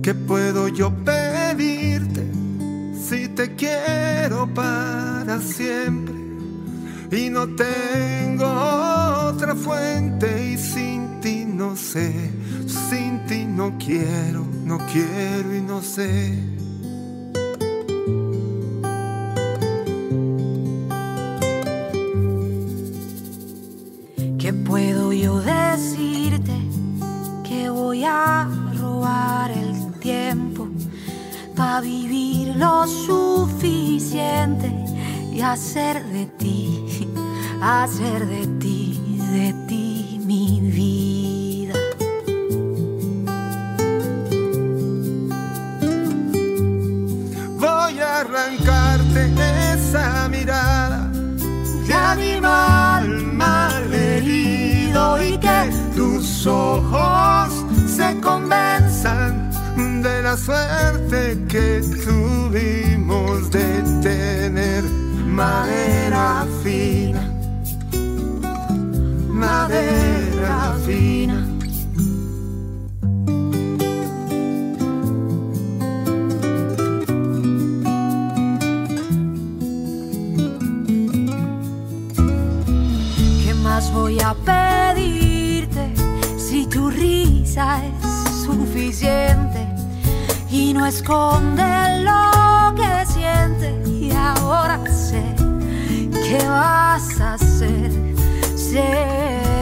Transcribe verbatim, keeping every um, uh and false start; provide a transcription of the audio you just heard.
¿Qué puedo yo pedirte si te quiero para siempre? Y no tengo otra fuente y sin ti no sé, sin ti no quiero, no quiero y no sé. ¿Qué puedo yo decirte? Que voy a robar el tiempo para vivir lo suficiente y hacer de ti, hacer de ti, de ti mi vida. Voy a arrancarte esa mirada de animal malherido y que tus ojos se convenzan de la suerte que tuvimos de tener madera fina, madera fina. ¿Qué más voy a pedirte si tu risa es suficiente y no esconde lo que siente? Y ahora sé qué vas a hacer, sé